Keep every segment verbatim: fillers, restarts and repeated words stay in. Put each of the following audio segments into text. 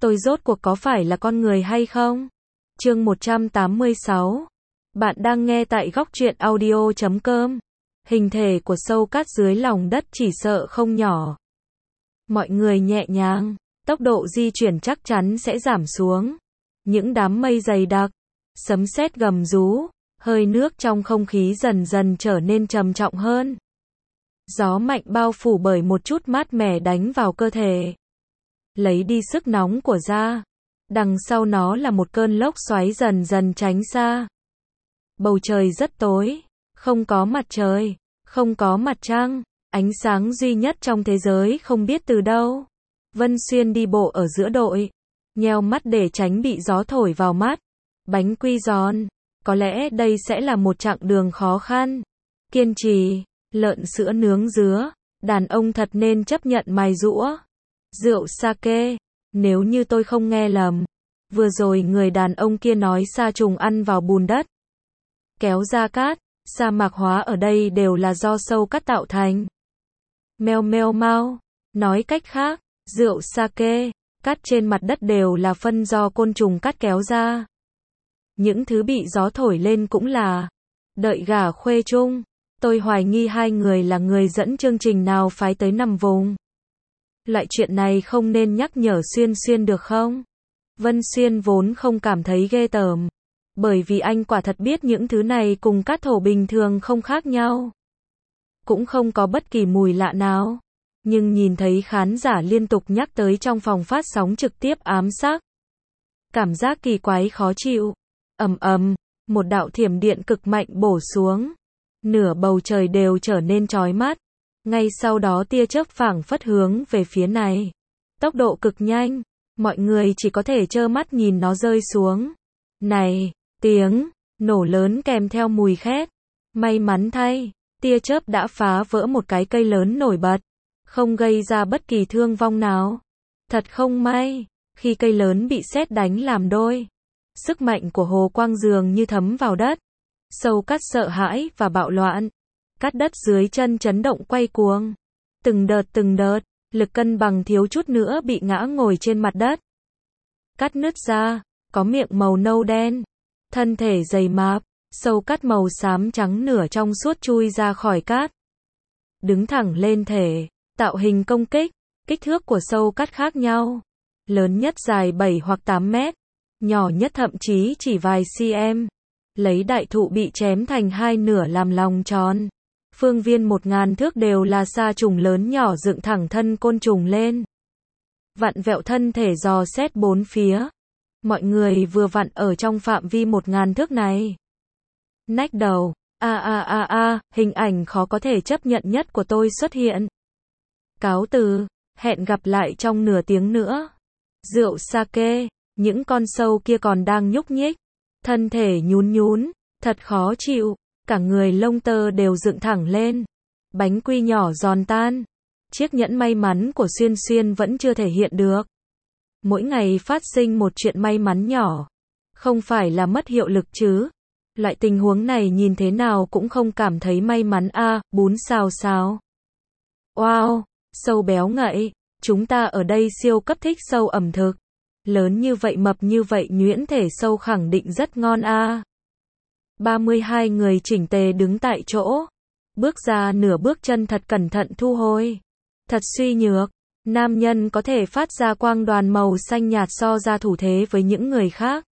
tôi rốt cuộc có phải là con người hay không? Chương một trăm tám mươi sáu. Bạn đang nghe tại góc truyện audio chấm com. Hình thể của sâu cát dưới lòng đất chỉ sợ không nhỏ. Mọi người nhẹ nhàng, tốc độ di chuyển chắc chắn sẽ giảm xuống. Những đám mây dày đặc, sấm sét gầm rú, hơi nước trong không khí dần dần trở nên trầm trọng hơn. Gió mạnh bao phủ bởi một chút mát mẻ đánh vào cơ thể, lấy đi sức nóng của da. Đằng sau nó là một cơn lốc xoáy dần dần tránh xa. Bầu trời rất tối, không có mặt trời, không có mặt trăng, ánh sáng duy nhất trong thế giới không biết từ đâu. Vân Xuyên đi bộ ở giữa đội, nheo mắt để tránh bị gió thổi vào mắt. Bánh quy giòn, có lẽ đây sẽ là một chặng đường khó khăn. Kiên trì, lợn sữa nướng dứa, đàn ông thật nên chấp nhận mài giũa. Rượu sake, nếu như tôi không nghe lầm, vừa rồi người đàn ông kia nói sa trùng ăn vào bùn đất, kéo ra cát, sa mạc hóa ở đây đều là do sâu cát tạo thành. Meo meo mau, nói cách khác, rượu sake, cát trên mặt đất đều là phân do côn trùng cát kéo ra. Những thứ bị gió thổi lên cũng là. Đợi gả khuê chung, tôi hoài nghi hai người là người dẫn chương trình nào phái tới nằm vùng. Loại chuyện này không nên nhắc nhở Xuyên Xuyên được không? Vân Xuyên vốn không cảm thấy ghê tởm, bởi vì anh quả thật biết những thứ này cùng cát thổ bình thường không khác nhau. Cũng không có bất kỳ mùi lạ nào. Nhưng nhìn thấy khán giả liên tục nhắc tới trong phòng phát sóng trực tiếp ám sát. Cảm giác kỳ quái khó chịu. Ầm ầm, một đạo thiểm điện cực mạnh bổ xuống. Nửa bầu trời đều trở nên chói mắt. Ngay sau đó tia chớp phảng phất hướng về phía này. Tốc độ cực nhanh, mọi người chỉ có thể trơ mắt nhìn nó rơi xuống. Này, tiếng nổ lớn kèm theo mùi khét. May mắn thay, tia chớp đã phá vỡ một cái cây lớn nổi bật, không gây ra bất kỳ thương vong nào. Thật không may, khi cây lớn bị sét đánh làm đôi, sức mạnh của hồ quang dường như thấm vào đất. Sâu cát sợ hãi và bạo loạn. Cát đất dưới chân chấn động quay cuồng. Từng đợt từng đợt, lực cân bằng thiếu chút nữa bị ngã ngồi trên mặt đất. Cát nứt ra, có miệng màu nâu đen. Thân thể dày mạp, sâu cát màu xám trắng nửa trong suốt chui ra khỏi cát. Đứng thẳng lên thể, tạo hình công kích. Kích thước của sâu cát khác nhau. Lớn nhất dài bảy hoặc tám mét. Nhỏ nhất thậm chí chỉ vài cm. Lấy đại thụ bị chém thành hai nửa làm lòng tròn. Phương viên một ngàn thước đều là sa trùng lớn nhỏ dựng thẳng thân côn trùng lên. Vặn vẹo thân thể dò xét bốn phía. Mọi người vừa vặn ở trong phạm vi một ngàn thước này. Nách đầu, a a a a, hình ảnh khó có thể chấp nhận nhất của tôi xuất hiện. Cáo từ, hẹn gặp lại trong nửa tiếng nữa. Rượu sake, những con sâu kia còn đang nhúc nhích. Thân thể nhún nhún, thật khó chịu, cả người lông tơ đều dựng thẳng lên. Bánh quy nhỏ giòn tan. Chiếc nhẫn may mắn của Xuyên Xuyên vẫn chưa thể hiện được. Mỗi ngày phát sinh một chuyện may mắn nhỏ. Không phải là mất hiệu lực chứ. Loại tình huống này nhìn thế nào cũng không cảm thấy may mắn a. À, bún xào xào. Wow, sâu béo ngậy. Chúng ta ở đây siêu cấp thích sâu ẩm thực. Lớn như vậy mập như vậy nhuyễn thể sâu khẳng định rất ngon a. À. ba mươi hai người chỉnh tề đứng tại chỗ. Bước ra nửa bước chân thật cẩn thận thu hồi. Thật suy nhược. Nam nhân có thể phát ra quang đoàn màu xanh nhạt so ra thủ thế với những người khác.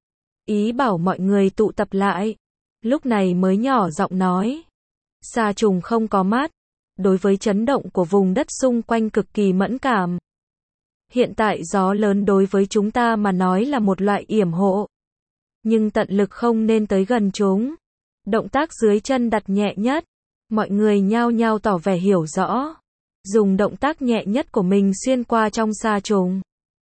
Ý bảo mọi người tụ tập lại. Lúc này mới nhỏ giọng nói. Sa trùng không có mắt. Đối với chấn động của vùng đất xung quanh cực kỳ mẫn cảm. Hiện tại gió lớn đối với chúng ta mà nói là một loại yểm hộ. Nhưng tận lực không nên tới gần chúng. Động tác dưới chân đặt nhẹ nhất. Mọi người nhao nhao tỏ vẻ hiểu rõ. Dùng động tác nhẹ nhất của mình xuyên qua trong sa trùng.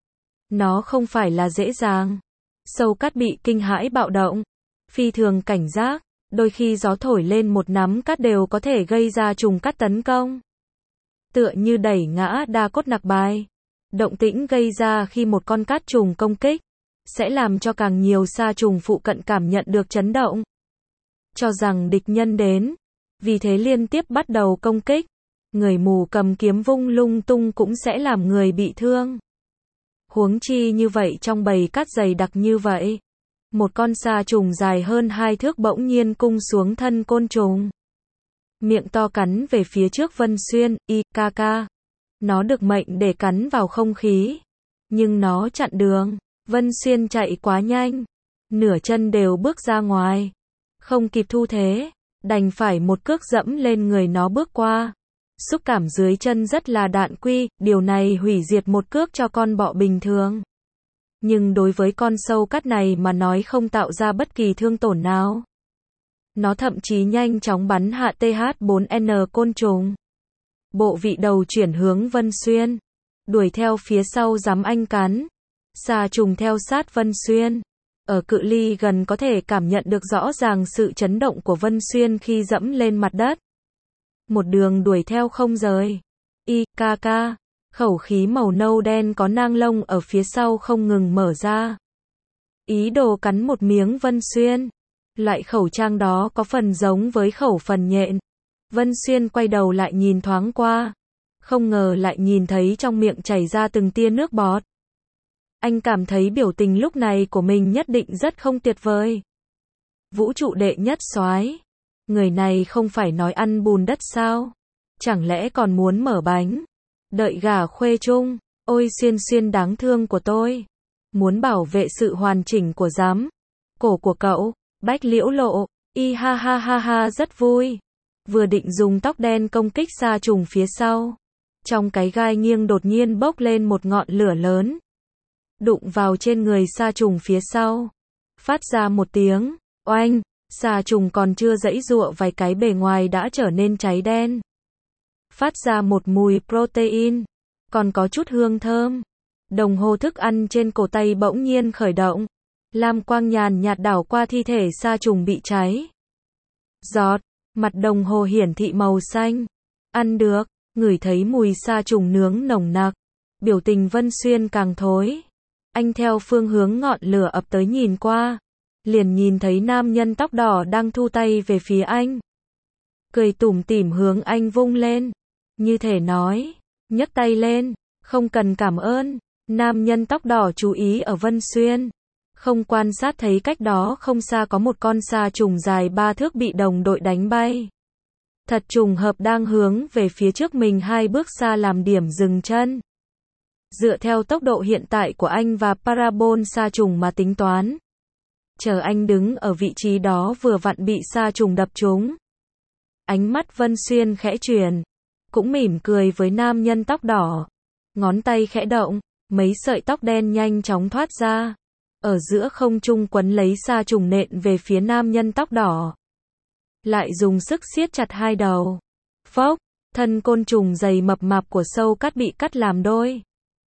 Nó không phải là dễ dàng. Sâu cát bị kinh hãi bạo động. Phi thường cảnh giác. Đôi khi gió thổi lên một nắm cát đều có thể gây ra trùng cát tấn công. Tựa như đẩy ngã đa cốt nặc bài. Động tĩnh gây ra khi một con cát trùng công kích, sẽ làm cho càng nhiều sa trùng phụ cận cảm nhận được chấn động. Cho rằng địch nhân đến. Vì thế liên tiếp bắt đầu công kích. Người mù cầm kiếm vung lung tung cũng sẽ làm người bị thương. Huống chi như vậy trong bầy cát dày đặc như vậy. Một con sa trùng dài hơn hai thước bỗng nhiên cung xuống thân côn trùng. Miệng to cắn về phía trước Vân Xuyên, y ca ca. Nó được mệnh để cắn vào không khí. Nhưng nó chặn đường. Vân Xuyên chạy quá nhanh. Nửa chân đều bước ra ngoài. Không kịp thu thế. Đành phải một cước dẫm lên người nó bước qua. Xúc cảm dưới chân rất là đạn quy. Điều này hủy diệt một cước cho con bọ bình thường. Nhưng đối với con sâu cát này mà nói không tạo ra bất kỳ thương tổn nào. Nó thậm chí nhanh chóng bắn hạ T H bốn N côn trùng. Bộ vị đầu chuyển hướng Vân Xuyên. Đuổi theo phía sau dám anh cắn. Sa trùng theo sát Vân Xuyên. Ở cự ly gần có thể cảm nhận được rõ ràng sự chấn động của Vân Xuyên khi dẫm lên mặt đất. Một đường đuổi theo không rời. Y, ca ca. Khẩu khí màu nâu đen có nang lông ở phía sau không ngừng mở ra. Ý đồ cắn một miếng Vân Xuyên. Loại khẩu trang đó có phần giống với khẩu phần nhện. Vân Xuyên quay đầu lại nhìn thoáng qua. Không ngờ lại nhìn thấy trong miệng chảy ra từng tia nước bọt. Anh cảm thấy biểu tình lúc này của mình nhất định rất không tuyệt vời. Vũ trụ đệ nhất soái. Người này không phải nói ăn bùn đất sao? Chẳng lẽ còn muốn mở bánh? Đợi gà khuê chung. Ôi Xuyên Xuyên đáng thương của tôi. Muốn bảo vệ sự hoàn chỉnh của giám. Cổ của cậu. Bách Liễu lộ. Y ha ha ha ha rất vui. Vừa định dùng tóc đen công kích sa trùng phía sau. Trong cái gai nghiêng đột nhiên bốc lên một ngọn lửa lớn. Đụng vào trên người sa trùng phía sau. Phát ra một tiếng. Oanh. Sa trùng còn chưa giãy giụa vài cái bề ngoài đã trở nên cháy đen. Phát ra một mùi protein. Còn có chút hương thơm. Đồng hồ thức ăn trên cổ tay bỗng nhiên khởi động. Lam quang nhàn nhạt đảo qua thi thể sa trùng bị cháy. Giọt. Mặt đồng hồ hiển thị màu xanh. Ăn được. Ngửi thấy mùi sa trùng nướng nồng nặc. Biểu tình Vân Xuyên càng thối. Anh theo phương hướng ngọn lửa ập tới nhìn qua. Liền nhìn thấy nam nhân tóc đỏ đang thu tay về phía anh. Cười tủm tỉm hướng anh vung lên. Như thể nói. Nhấc tay lên. Không cần cảm ơn. Nam nhân tóc đỏ chú ý ở Vân Xuyên. Không quan sát thấy cách đó không xa có một con sa trùng dài ba thước bị đồng đội đánh bay. Thật trùng hợp đang hướng về phía trước mình hai bước xa làm điểm dừng chân. Dựa theo tốc độ hiện tại của anh và parabol sa trùng mà tính toán. Chờ anh đứng ở vị trí đó vừa vặn bị sa trùng đập trúng. Ánh mắt Vân Xuyên khẽ chuyển. Cũng mỉm cười với nam nhân tóc đỏ. Ngón tay khẽ động. Mấy sợi tóc đen nhanh chóng thoát ra. Ở giữa không trung quấn lấy sa trùng nện về phía nam nhân tóc đỏ. Lại dùng sức siết chặt hai đầu. Phốc, thân côn trùng dày mập mạp của sâu cát bị cắt làm đôi.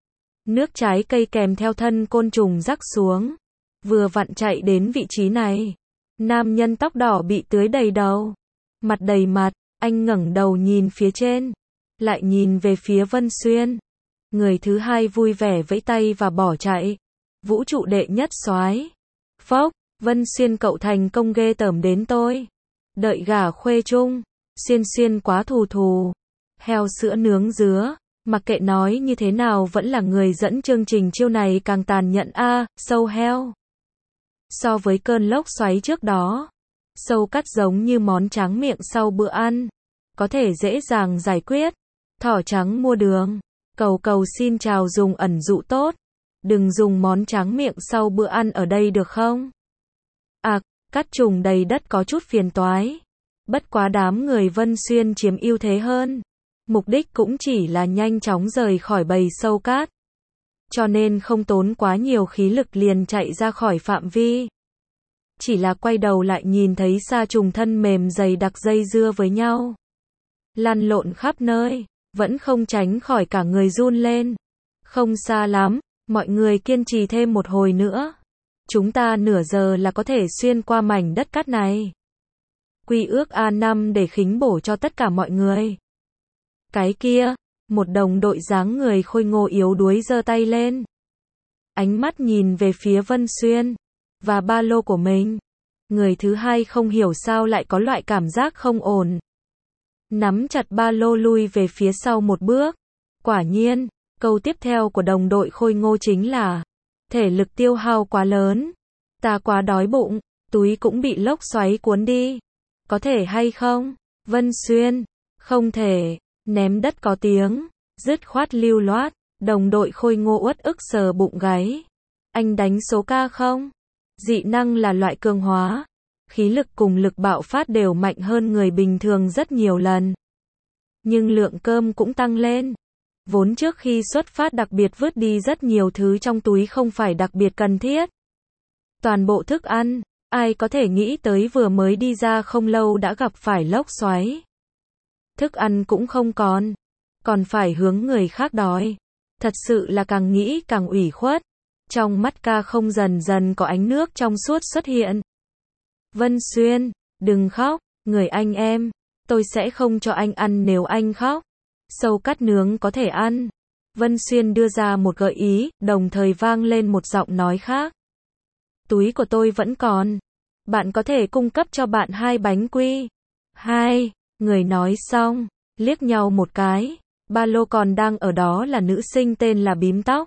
Nước trái cây kèm theo thân côn trùng rắc xuống. Vừa vặn chạy đến vị trí này. Nam nhân tóc đỏ bị tưới đầy đầu. Mặt đầy mặt, anh ngẩng đầu nhìn phía trên. Lại nhìn về phía Vân Xuyên. Người thứ hai vui vẻ vẫy tay và bỏ chạy. Vũ trụ đệ nhất soái. Phốc, Vân Xuyên cậu thành công ghê tởm đến tôi. Đợi gà khuê chung. Xuyên Xuyên quá thù thù. Heo sữa nướng dứa. Mặc kệ nói như thế nào vẫn là người dẫn chương trình chiêu này càng tàn nhẫn a, à, sâu heo. So với cơn lốc xoáy trước đó, sâu cát giống như món tráng miệng sau bữa ăn, có thể dễ dàng giải quyết. Thỏ trắng mua đường, cầu cầu xin chào dùng ẩn dụ tốt, đừng dùng món tráng miệng sau bữa ăn ở đây được không? À, cát trùng đầy đất có chút phiền toái. Bất quá đám người Vân Xuyên chiếm ưu thế hơn. Mục đích cũng chỉ là nhanh chóng rời khỏi bầy sâu cát. Cho nên không tốn quá nhiều khí lực liền chạy ra khỏi phạm vi. Chỉ là quay đầu lại nhìn thấy sa trùng thân mềm dày đặc dây dưa với nhau. Lăn lộn khắp nơi, vẫn không tránh khỏi cả người run lên. Không xa lắm, mọi người kiên trì thêm một hồi nữa. Chúng ta nửa giờ là có thể xuyên qua mảnh đất cát này. Quy ước A năm để khính bổ cho tất cả mọi người. Cái kia, một đồng đội dáng người khôi ngô yếu đuối giơ tay lên. Ánh mắt nhìn về phía Vân Xuyên và ba lô của mình. Người thứ hai không hiểu sao lại có loại cảm giác không ổn. Nắm chặt ba lô lui về phía sau một bước. Quả nhiên, Câu tiếp theo của đồng đội Khôi Ngô chính là, thể lực tiêu hao quá lớn, ta quá đói bụng, túi cũng bị lốc xoáy cuốn đi. Có thể hay không? Vân Xuyên, không thể, ném đất có tiếng, dứt khoát lưu loát, đồng đội Khôi Ngô uất ức sờ bụng gáy. Anh đánh số ca không? Dị năng là loại cường hóa, khí lực cùng lực bạo phát đều mạnh hơn người bình thường rất nhiều lần. Nhưng lượng cơm cũng tăng lên. Vốn trước khi xuất phát đặc biệt vứt đi rất nhiều thứ trong túi không phải đặc biệt cần thiết. Toàn bộ thức ăn, ai có thể nghĩ tới vừa mới đi ra không lâu đã gặp phải lốc xoáy. Thức ăn cũng không còn, còn phải hướng người khác đòi. Thật sự là càng nghĩ càng ủy khuất. Trong mắt ca không dần dần có ánh nước trong suốt xuất hiện. Vân Xuyên, đừng khóc, người anh em, tôi sẽ không cho anh ăn nếu anh khóc. Sâu cát nướng có thể ăn. Vân Xuyên đưa ra một gợi ý, đồng thời vang lên một giọng nói khác. Túi của tôi vẫn còn. Bạn có thể cung cấp cho bạn hai bánh quy. Hai, người nói xong, liếc nhau một cái. Ba lô còn đang ở đó là nữ sinh tên là Bím Tóc.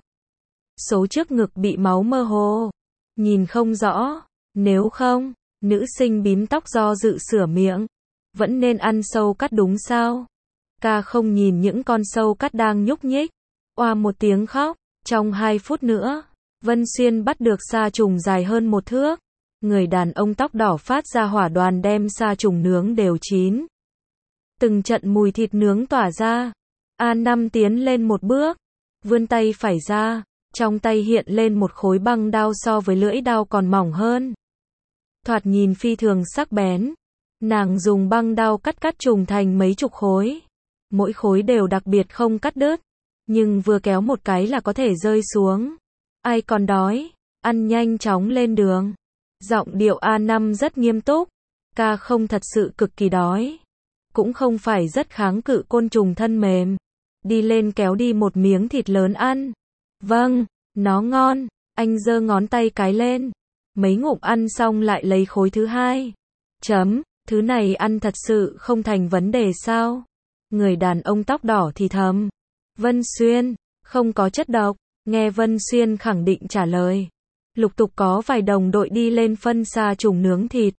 Số trước ngực bị máu mơ hồ. Nhìn không rõ. Nếu không, nữ sinh Bím Tóc do dự sửa miệng. Vẫn nên ăn sâu cát đúng sao? Ca không nhìn những con sâu cát đang nhúc nhích. Oa một tiếng khóc. Trong hai phút nữa, Vân Xuyên bắt được sa trùng dài hơn một thước. Người đàn ông tóc đỏ phát ra hỏa đoàn đem sa trùng nướng đều chín. Từng trận mùi thịt nướng tỏa ra. A năm tiến lên một bước. Vươn tay phải ra. Trong tay hiện lên một khối băng đao so với lưỡi đao còn mỏng hơn. Thoạt nhìn phi thường sắc bén. Nàng dùng băng đao cắt cắt trùng thành mấy chục khối. Mỗi khối đều đặc biệt không cắt đứt. Nhưng vừa kéo một cái là có thể rơi xuống. Ai còn đói, ăn nhanh chóng lên đường. Giọng điệu A năm rất nghiêm túc. Ca không thật sự cực kỳ đói. Cũng không phải rất kháng cự côn trùng thân mềm. Đi lên kéo đi một miếng thịt lớn ăn. Vâng, nó ngon. Anh giơ ngón tay cái lên. Mấy ngụm ăn xong lại lấy khối thứ hai. Chấm, thứ này ăn thật sự không thành vấn đề sao? Người đàn ông tóc đỏ thì thầm. Vân Xuyên, không có chất độc. Nghe Vân Xuyên khẳng định trả lời. Lục tục có vài đồng đội đi lên phân sa trùng nướng thịt.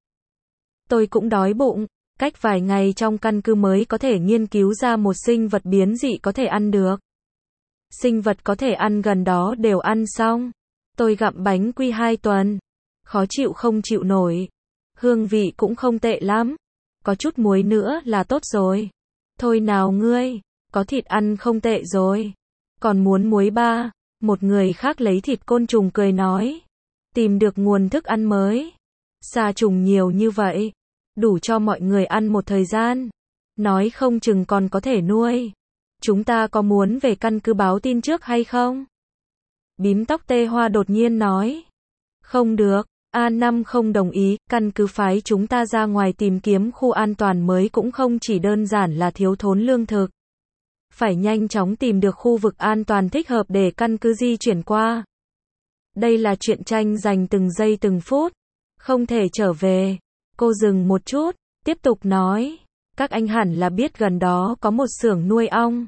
Tôi cũng đói bụng. Cách vài ngày trong căn cứ mới có thể nghiên cứu ra một sinh vật biến dị có thể ăn được. Sinh vật có thể ăn gần đó đều ăn xong. Tôi gặm bánh quy hai tuần. Khó chịu không chịu nổi. Hương vị cũng không tệ lắm. Có chút muối nữa là tốt rồi. Thôi nào ngươi, có thịt ăn không tệ rồi. Còn muốn muối ba. Một người khác lấy thịt côn trùng cười nói. Tìm được nguồn thức ăn mới. Sa trùng nhiều như vậy. Đủ cho mọi người ăn một thời gian. Nói không chừng còn có thể nuôi. Chúng ta có muốn về căn cứ báo tin trước hay không? Bím tóc tê hoa đột nhiên nói. Không được, A năm không đồng ý, căn cứ phái chúng ta ra ngoài tìm kiếm khu an toàn mới cũng không chỉ đơn giản là thiếu thốn lương thực. Phải nhanh chóng tìm được khu vực an toàn thích hợp để căn cứ di chuyển qua. Đây là chuyện tranh giành từng giây từng phút. Không thể trở về. Cô dừng một chút, tiếp tục nói. Các anh hẳn là biết gần đó có một xưởng nuôi ong.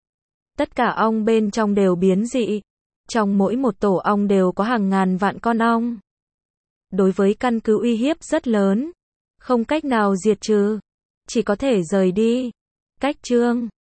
Tất cả ong bên trong đều biến dị. Trong mỗi một tổ ong đều có hàng ngàn vạn con ong. Đối với căn cứ uy hiếp rất lớn. Không cách nào diệt trừ. Chỉ có thể rời đi. Cách chương